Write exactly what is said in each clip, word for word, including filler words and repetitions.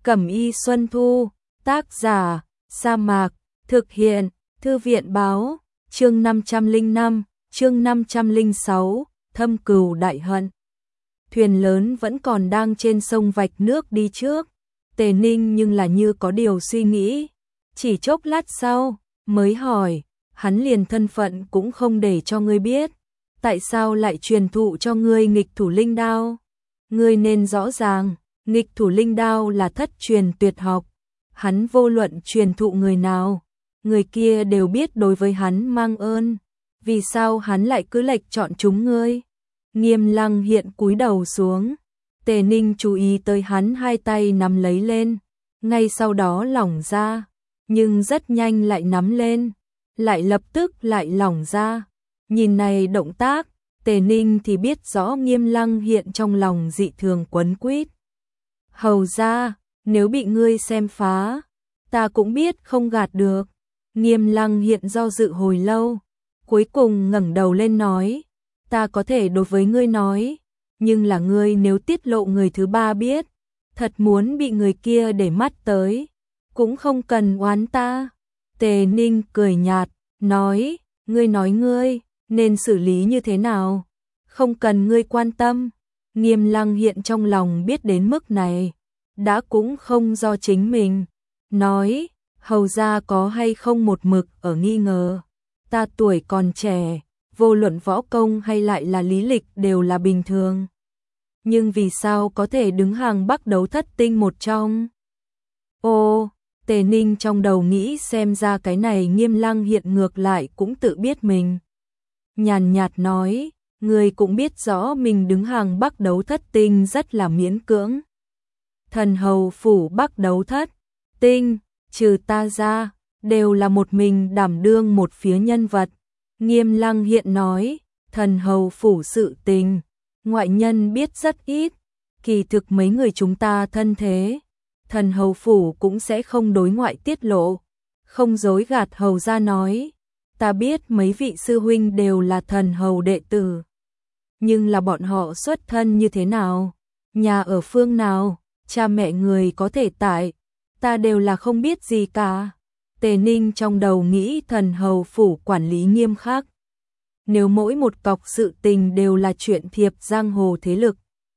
Cẩm y Xuân Thu, tác giả, Sa Mạc, thực hiện, Thư viện báo, chương năm trăm lẻ năm, chương năm trăm lẻ sáu, thâm cừu đại hận. Thuyền lớn vẫn còn đang trên sông vạch nước đi trước, Tề Ninh nhưng là như có điều suy nghĩ, chỉ chốc lát sau, mới hỏi, hắn liền thân phận cũng không để cho ngươi biết, tại sao lại truyền thụ cho ngươi nghịch thủ linh đao? Ngươi nên rõ ràng, nghịch thủ linh đao là thất truyền tuyệt học, hắn vô luận truyền thụ người nào, người kia đều biết đối với hắn mang ơn, vì sao hắn lại cứ lệch chọn chúng ngươi? Nghiêm Lăng Hiện cúi đầu xuống, Tề Ninh chú ý tới hắn hai tay nắm lấy lên, ngay sau đó lỏng ra, nhưng rất nhanh lại nắm lên, lại lập tức lại lỏng ra. Nhìn này động tác, Tề Ninh thì biết rõ Nghiêm Lăng Hiện trong lòng dị thường quấn quýt. Hầu ra, nếu bị ngươi xem phá, ta cũng biết không gạt được. Nghiêm Lăng Hiện do dự hồi lâu, cuối cùng ngẩng đầu lên nói, ta có thể đối với ngươi nói, nhưng là ngươi nếu tiết lộ người thứ ba biết, thật muốn bị người kia để mắt tới, cũng không cần oán ta. Tề Ninh cười nhạt, nói, ngươi nói ngươi, nên xử lý như thế nào? Không cần ngươi quan tâm. Nghiêm Lăng Hiện trong lòng biết đến mức này, đã cũng không do chính mình. Nói, hầu ra có hay không một mực ở nghi ngờ. Ta tuổi còn trẻ, vô luận võ công hay lại là lý lịch đều là bình thường. Nhưng vì sao có thể đứng hàng Bắc Đấu Thất Tinh một trong? Ô, Tề Ninh trong đầu nghĩ xem ra cái này Nghiêm Lăng Hiện ngược lại cũng tự biết mình. Nhàn nhạt nói, người cũng biết rõ mình đứng hàng Bắc Đấu Thất Tinh rất là miễn cưỡng. Thần hầu phủ Bắc Đấu Thất Tinh, trừ ta ra, đều là một mình đảm đương một phía nhân vật. Nghiêm Lăng Hiện nói, thần hầu phủ sự tình, ngoại nhân biết rất ít, kỳ thực mấy người chúng ta thân thế, thần hầu phủ cũng sẽ không đối ngoại tiết lộ, không dối gạt hầu ra nói, ta biết mấy vị sư huynh đều là thần hầu đệ tử, nhưng là bọn họ xuất thân như thế nào, nhà ở phương nào, cha mẹ người có thể tại, ta đều là không biết gì cả. Tề Ninh trong đầu nghĩ thần hầu phủ quản lý nghiêm khắc. Nếu mỗi một cọc sự tình đều là chuyện thiệp giang hồ thế lực.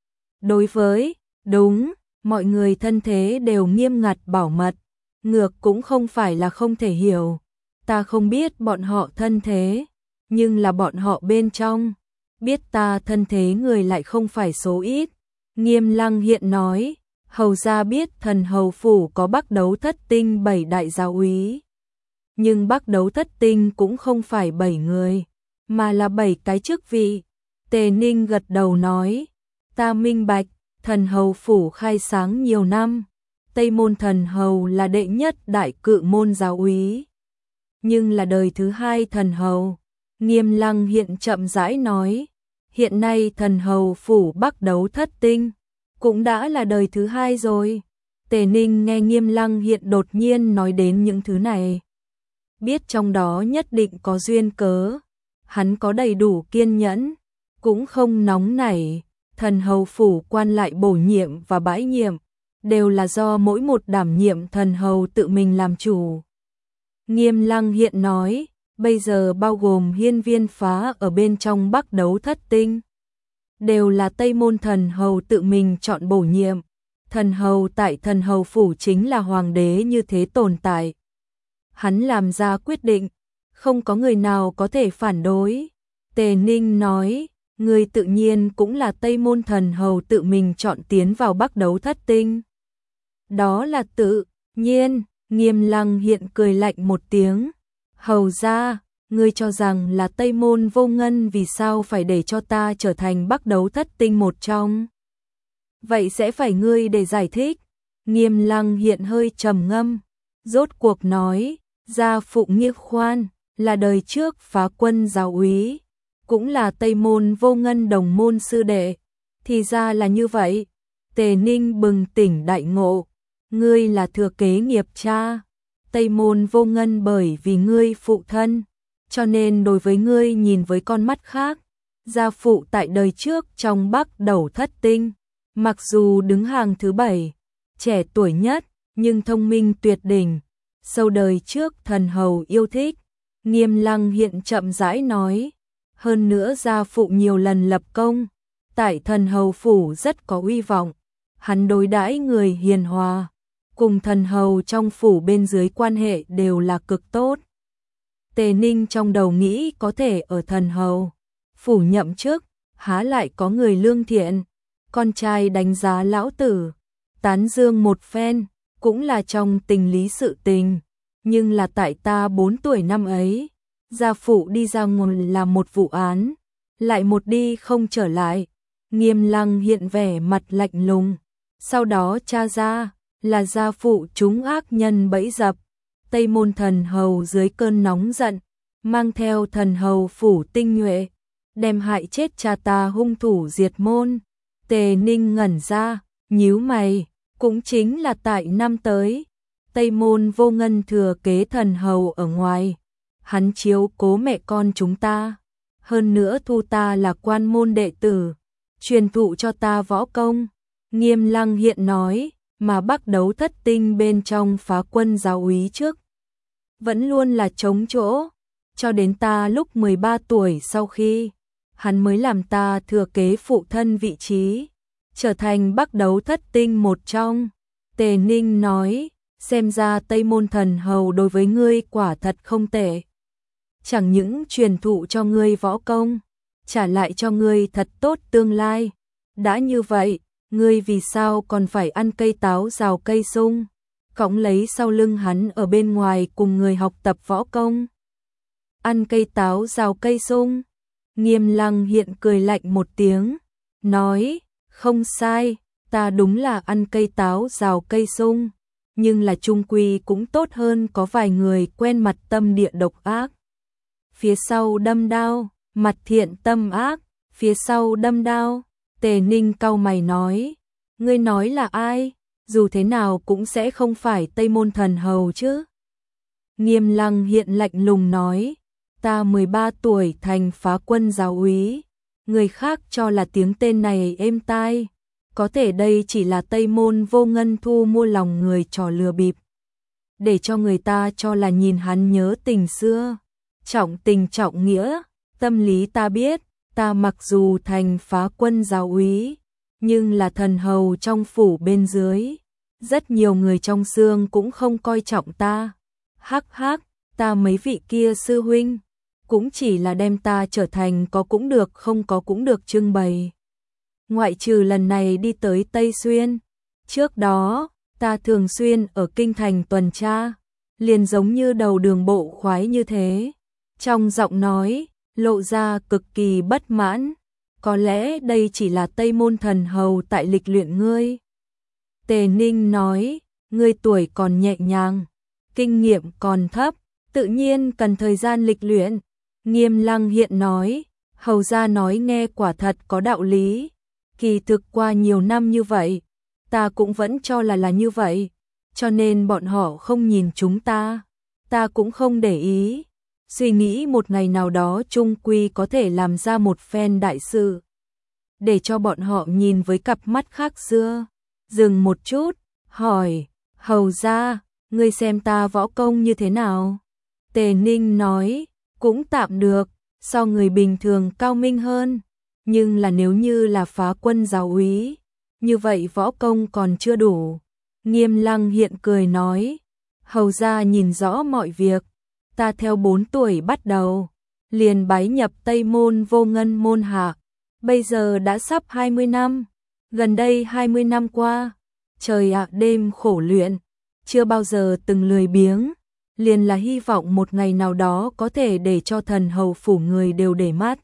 Đối với, đúng, mọi người thân thế đều nghiêm ngặt bảo mật, ngược cũng không phải là không thể hiểu. Ta không biết bọn họ thân thế, nhưng là bọn họ bên trong, biết ta thân thế người lại không phải số ít. Nghiêm Lăng Hiện nói, hầu ra biết thần hầu phủ có Bắc Đấu Thất Tinh bảy đại giáo úy. Nhưng Bắc Đấu Thất Tinh cũng không phải bảy người, mà là bảy cái chức vị. Tề Ninh gật đầu nói, ta minh bạch, thần hầu phủ khai sáng nhiều năm, Tây môn thần hầu là đệ nhất đại cự môn giáo úy. Nhưng là đời thứ hai thần hầu. Nghiêm Lăng Hiện chậm rãi nói, hiện nay thần hầu phủ Bắc Đấu Thất Tinh, cũng đã là đời thứ hai rồi. Tề Ninh nghe Nghiêm Lăng Hiện đột nhiên nói đến những thứ này, biết trong đó nhất định có duyên cớ, hắn có đầy đủ kiên nhẫn, cũng không nóng nảy, thần hầu phủ quan lại bổ nhiệm và bãi nhiệm, đều là do mỗi một đảm nhiệm thần hầu tự mình làm chủ. Nghiêm Lăng Hiện nói, bây giờ bao gồm hiên viên phá ở bên trong Bắc Đấu Thất Tinh, đều là Tây môn thần hầu tự mình chọn bổ nhiệm, thần hầu tại thần hầu phủ chính là hoàng đế như thế tồn tại. Hắn làm ra quyết định, không có người nào có thể phản đối. Tề Ninh nói, người tự nhiên cũng là Tây môn thần hầu tự mình chọn tiến vào Bắc Đấu Thất Tinh. Đó là tự nhiên. Nghiêm Lăng Hiện cười lạnh một tiếng, hầu ra, ngươi cho rằng là Tây môn vô ngân vì sao phải để cho ta trở thành Bắc Đấu Thất Tinh một trong. Vậy sẽ phải ngươi để giải thích. Nghiêm Lăng Hiện hơi trầm ngâm, rốt cuộc nói, gia phụ Nghĩa Khoan, là đời trước phá quân giáo úy, cũng là Tây môn vô ngân đồng môn sư đệ. Thì ra là như vậy. Tề Ninh bừng tỉnh đại ngộ, ngươi là thừa kế nghiệp cha, Tây môn vô ngân bởi vì ngươi phụ thân, cho nên đối với ngươi nhìn với con mắt khác. Gia phụ tại đời trước trong Bắc Đấu Thất Tinh, mặc dù đứng hàng thứ bảy, trẻ tuổi nhất, nhưng thông minh tuyệt đỉnh, sâu đời trước thần hầu yêu thích. Nghiêm Lăng hiện chậm rãi nói, hơn nữa gia phụ nhiều lần lập công, tại thần hầu phủ rất có uy vọng, hắn đối đãi người hiền hòa, cùng thần hầu trong phủ bên dưới quan hệ đều là cực tốt. Tề Ninh trong đầu nghĩ có thể ở thần hầu phủ nhậm chức, há lại có người lương thiện. Con trai đánh giá lão tử, tán dương một phen, cũng là trong tình lý sự tình, nhưng là tại ta bốn tuổi năm ấy, gia phụ đi ra ngoài làm một vụ án, lại một đi không trở lại. Nghiêm Lăng hiện vẻ mặt lạnh lùng, sau đó tra ra là gia phụ chúng ác nhân bẫy dập. Tây Môn thần hầu dưới cơn nóng giận, mang theo thần hầu phủ tinh nhuệ, đem hại chết cha ta hung thủ diệt môn. Tề Ninh ngẩn ra, nhíu mày, cũng chính là tại năm tới, Tây Môn Vô Ngân thừa kế thần hầu ở ngoài, hắn chiếu cố mẹ con chúng ta, hơn nữa thu ta là quan môn đệ tử, truyền thụ cho ta võ công. Nghiêm Lăng hiện nói, mà Bắc Đấu Thất Tinh bên trong Phá Quân giáo úy trước vẫn luôn là trống chỗ, cho đến ta lúc mười ba tuổi sau khi hắn mới làm ta thừa kế phụ thân vị trí, trở thành Bắc Đấu Thất Tinh một trong. Tề Ninh nói, xem ra Tây Môn thần hầu đối với ngươi quả thật không tệ. Chẳng những truyền thụ cho ngươi võ công, trả lại cho ngươi thật tốt tương lai. Đã như vậy, ngươi vì sao còn phải ăn cây táo rào cây sung, cõng lấy sau lưng hắn ở bên ngoài cùng người học tập võ công? Ăn cây táo rào cây sung? Nghiêm Lăng hiện cười lạnh một tiếng, nói, không sai, ta đúng là ăn cây táo rào cây sung, nhưng là chung quy cũng tốt hơn có vài người quen mặt tâm địa độc ác. Phía sau đâm đao, mặt thiện tâm ác, phía sau đâm đao. Tề Ninh cau mày nói, ngươi nói là ai? Dù thế nào cũng sẽ không phải Tây Môn thần hầu chứ. Nghiêm Lăng hiện lạnh lùng nói, ta mười ba tuổi thành Phá Quân giáo úy, người khác cho là tiếng tên này êm tai, có thể đây chỉ là Tây Môn Vô Ngân thu mua lòng người trò lừa bịp, để cho người ta cho là nhìn hắn nhớ tình xưa, trọng tình trọng nghĩa. Tâm lý ta biết, ta mặc dù thành Phá Quân giáo úy, nhưng là thần hầu trong phủ bên dưới, rất nhiều người trong xương cũng không coi trọng ta. Hắc hắc, ta mấy vị kia sư huynh cũng chỉ là đem ta trở thành có cũng được không có cũng được trưng bày. Ngoại trừ lần này đi tới Tây Xuyên, trước đó ta thường xuyên ở kinh thành tuần tra, liền giống như đầu đường bộ khoái như thế. Trong giọng nói lộ ra cực kỳ bất mãn, có lẽ đây chỉ là Tây Môn thần hầu tại lịch luyện ngươi. Tề Ninh nói, ngươi tuổi còn nhẹ nhàng, kinh nghiệm còn thấp, tự nhiên cần thời gian lịch luyện. Nghiêm Lăng hiện nói, hầu gia nói nghe quả thật có đạo lý, kỳ thực qua nhiều năm như vậy, ta cũng vẫn cho là là như vậy, cho nên bọn họ không nhìn chúng ta, ta cũng không để ý. Suy nghĩ một ngày nào đó chung quy có thể làm ra một phen đại sự, để cho bọn họ nhìn với cặp mắt khác xưa. Dừng một chút, hỏi, hầu gia, ngươi xem ta võ công như thế nào? Tề Ninh nói, cũng tạm được, so người bình thường cao minh hơn, nhưng là nếu như là Phá Quân giáo úy, như vậy võ công còn chưa đủ. Nghiêm Lăng hiện cười nói, hầu gia nhìn rõ mọi việc, ta theo bốn tuổi bắt đầu, liền bái nhập Tây Môn Vô Ngân môn hạ, bây giờ đã sắp hai mươi năm, gần đây hai mươi năm qua, trời ạ đêm khổ luyện, chưa bao giờ từng lười biếng, liền là hy vọng một ngày nào đó có thể để cho thần hầu phủ người đều để mắt.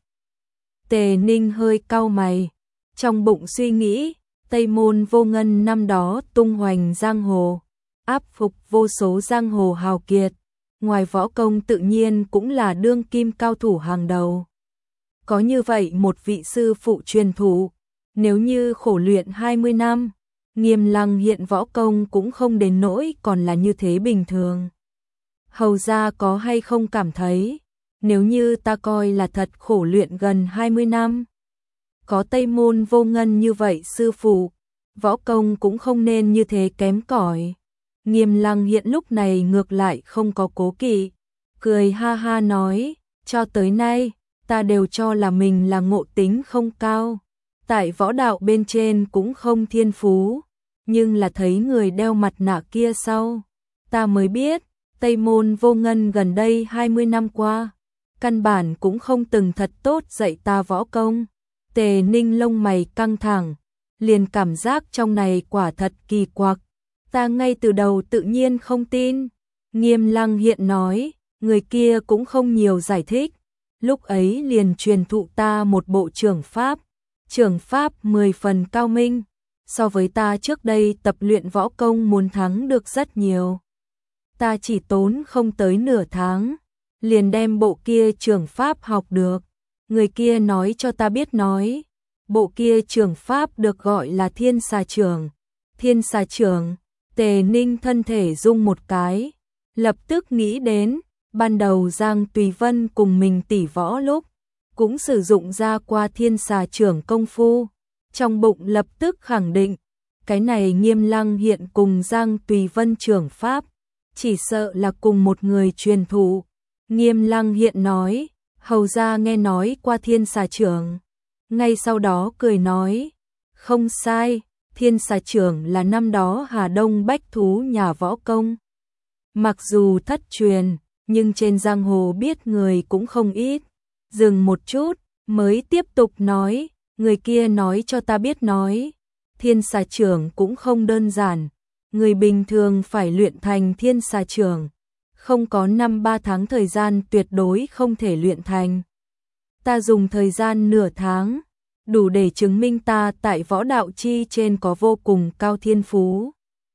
Tề Ninh hơi cau mày, trong bụng suy nghĩ, Tây Môn Vô Ngân năm đó tung hoành giang hồ, áp phục vô số giang hồ hào kiệt, ngoài võ công tự nhiên cũng là đương kim cao thủ hàng đầu. Có như vậy một vị sư phụ truyền thụ, nếu như khổ luyện hai mươi năm, Nghiêm Lăng hiện võ công cũng không đến nỗi còn là như thế bình thường. Hầu gia có hay không cảm thấy, nếu như ta coi là thật khổ luyện gần hai mươi năm, có Tây Môn Vô Ngân như vậy sư phụ, võ công cũng không nên như thế kém cỏi. Nghiêm Lăng Hiện lúc này ngược lại không có cố kỵ, cười ha ha nói, cho tới nay, ta đều cho là mình là ngộ tính không cao, tại võ đạo bên trên cũng không thiên phú, nhưng là thấy người đeo mặt nạ kia sau, ta mới biết, Tây Môn Vô Ngân gần đây hai mươi năm qua, căn bản cũng không từng thật tốt dạy ta võ công. Tề Ninh lông mày căng thẳng, liền cảm giác trong này quả thật kỳ quặc, ta ngay từ đầu tự nhiên không tin. Nghiêm Lăng Hiện nói, người kia cũng không nhiều giải thích, lúc ấy liền truyền thụ ta một bộ trưởng pháp, trưởng pháp mười phần cao minh, so với ta trước đây tập luyện võ công muốn thắng được rất nhiều. Ta chỉ tốn không tới nửa tháng, liền đem bộ kia trưởng pháp học được. Người kia nói cho ta biết nói, bộ kia trưởng pháp được gọi là Thiên Xà Trưởng. Thiên Xà Trưởng, Tề Ninh thân thể rung một cái, lập tức nghĩ đến, ban đầu Giang Tùy Vân cùng mình tỉ võ lúc, cũng sử dụng ra qua Thiên Xà Trưởng công phu, trong bụng lập tức khẳng định, cái này Nghiêm Lăng Hiện cùng Giang Tùy Vân trưởng pháp, chỉ sợ là cùng một người truyền thụ. Nghiêm Lăng Hiện nói, hầu ra nghe nói qua Thiên Xà Trưởng, ngay sau đó cười nói, không sai, Thiên Xà Trưởng là năm đó Hà Đông bách thú nhà võ công. Mặc dù thất truyền, nhưng trên giang hồ biết người cũng không ít. Dừng một chút, mới tiếp tục nói, người kia nói cho ta biết nói, Thiên Xà Trưởng cũng không đơn giản, người bình thường phải luyện thành Thiên Xà Trưởng, không có năm ba tháng thời gian tuyệt đối không thể luyện thành. Ta dùng thời gian nửa tháng, đủ để chứng minh ta tại võ đạo chi trên có vô cùng cao thiên phú.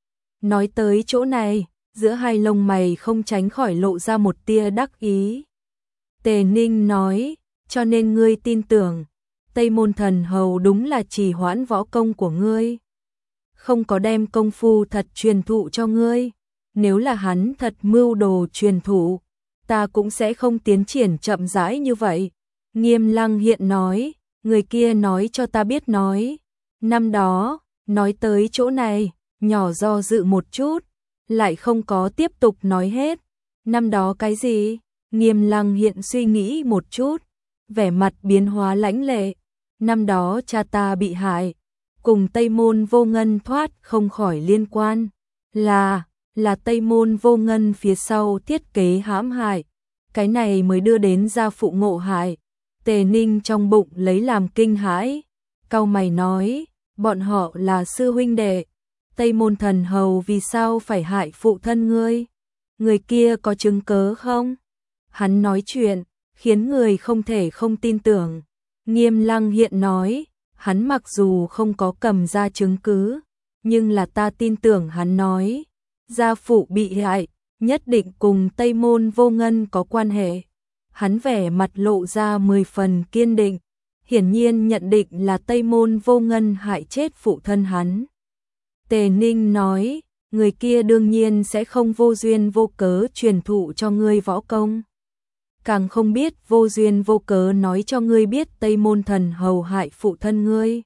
Nói tới chỗ này, giữa hai lông mày không tránh khỏi lộ ra một tia đắc ý. Tề Ninh nói, cho nên ngươi tin tưởng, Tây Môn Thần Hầu đúng là trì hoãn võ công của ngươi, không có đem công phu thật truyền thụ cho ngươi. Nếu là hắn thật mưu đồ truyền thụ, ta cũng sẽ không tiến triển chậm rãi như vậy. Nghiêm Lăng Hiện nói, người kia nói cho ta biết nói, năm đó, nói tới chỗ này, nhỏ do dự một chút, lại không có tiếp tục nói hết. Năm đó cái gì? Nghiêm Lăng Hiện suy nghĩ một chút, vẻ mặt biến hóa lãnh lệ. Năm đó cha ta bị hại, cùng Tây Môn Vô Ngân thoát không khỏi liên quan, là là Tây Môn Vô Ngân phía sau thiết kế hãm hại, cái này mới đưa đến gia phụ ngộ hại. Tề Ninh trong bụng lấy làm kinh hãi, cau mày nói, bọn họ là sư huynh đệ, Tây Môn Thần Hầu vì sao phải hại phụ thân ngươi? Người kia có chứng cớ không? Hắn nói chuyện, khiến người không thể không tin tưởng. Nghiêm Lăng Hiện nói, hắn mặc dù không có cầm ra chứng cứ, nhưng là ta tin tưởng hắn nói, gia phụ bị hại, nhất định cùng Tây Môn Vô Ngân có quan hệ. Hắn vẻ mặt lộ ra mười phần kiên định, hiển nhiên nhận định là Tây Môn Vô Ngân hại chết phụ thân hắn. Tề Ninh nói, người kia đương nhiên sẽ không vô duyên vô cớ truyền thụ cho ngươi võ công. Càng không biết vô duyên vô cớ nói cho ngươi biết Tây Môn Thần Hầu hại phụ thân ngươi.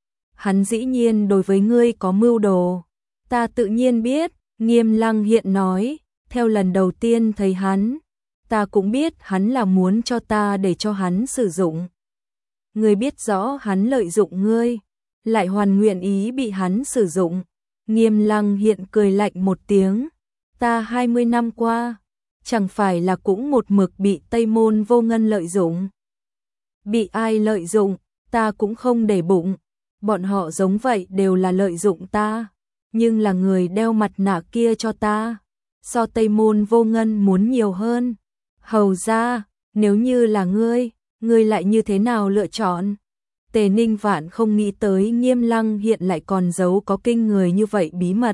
Hắn dĩ nhiên đối với ngươi có mưu đồ. Ta tự nhiên biết, Nghiêm Lăng Hiện nói, theo lần đầu tiên thấy hắn, ta cũng biết hắn là muốn cho ta để cho hắn sử dụng. Ngươi biết rõ hắn lợi dụng ngươi, lại hoàn nguyện ý bị hắn sử dụng. Nghiêm Lăng Hiện cười lạnh một tiếng, ta hai mươi năm qua, chẳng phải là cũng một mực bị Tây Môn Vô Ngân lợi dụng. Bị ai lợi dụng, ta cũng không để bụng, bọn họ giống vậy đều là lợi dụng ta, nhưng là người đeo mặt nạ kia cho ta, so Tây Môn Vô Ngân muốn nhiều hơn. Hầu ra, nếu như là ngươi, ngươi lại như thế nào lựa chọn? Tề Ninh vạn không nghĩ tới Nghiêm Lăng Hiện lại còn giấu có kinh người như vậy bí mật.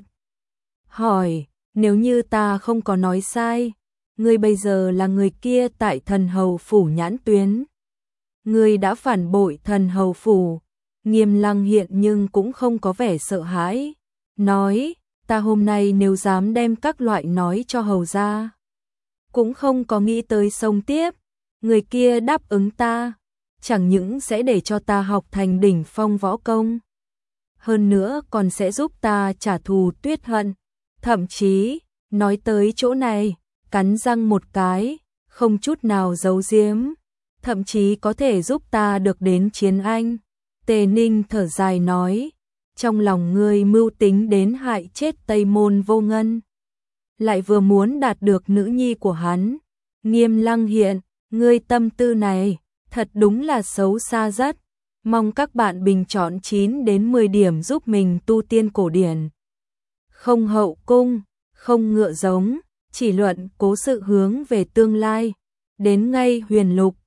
Hỏi, nếu như ta không có nói sai, ngươi bây giờ là người kia tại Thần Hầu Phủ nhãn tuyến. Ngươi đã phản bội Thần Hầu Phủ. Nghiêm Lăng Hiện nhưng cũng không có vẻ sợ hãi. Nói, ta hôm nay nếu dám đem các loại nói cho hầu ra, cũng không có nghĩ tới sống tiếp. Người kia đáp ứng ta, chẳng những sẽ để cho ta học thành đỉnh phong võ công. hơn nữa còn sẽ giúp ta trả thù Tuyết Hận. Thậm chí, nói tới chỗ này, cắn răng một cái, không chút nào giấu giếm, thậm chí có thể giúp ta được đến chiến anh. Tề Ninh thở dài nói, trong lòng ngươi mưu tính đến hại chết Tây Môn Vô Ngân, lại vừa muốn đạt được nữ nhi của hắn. Nghiêm Lăng Hiện, ngươi tâm tư này, thật đúng là xấu xa rất. Mong các bạn bình chọn chín đến mười điểm giúp mình tu tiên cổ điển. Không hậu cung, không ngựa giống, chỉ luận cố sự hướng về tương lai. Đến ngay Huyền Lục,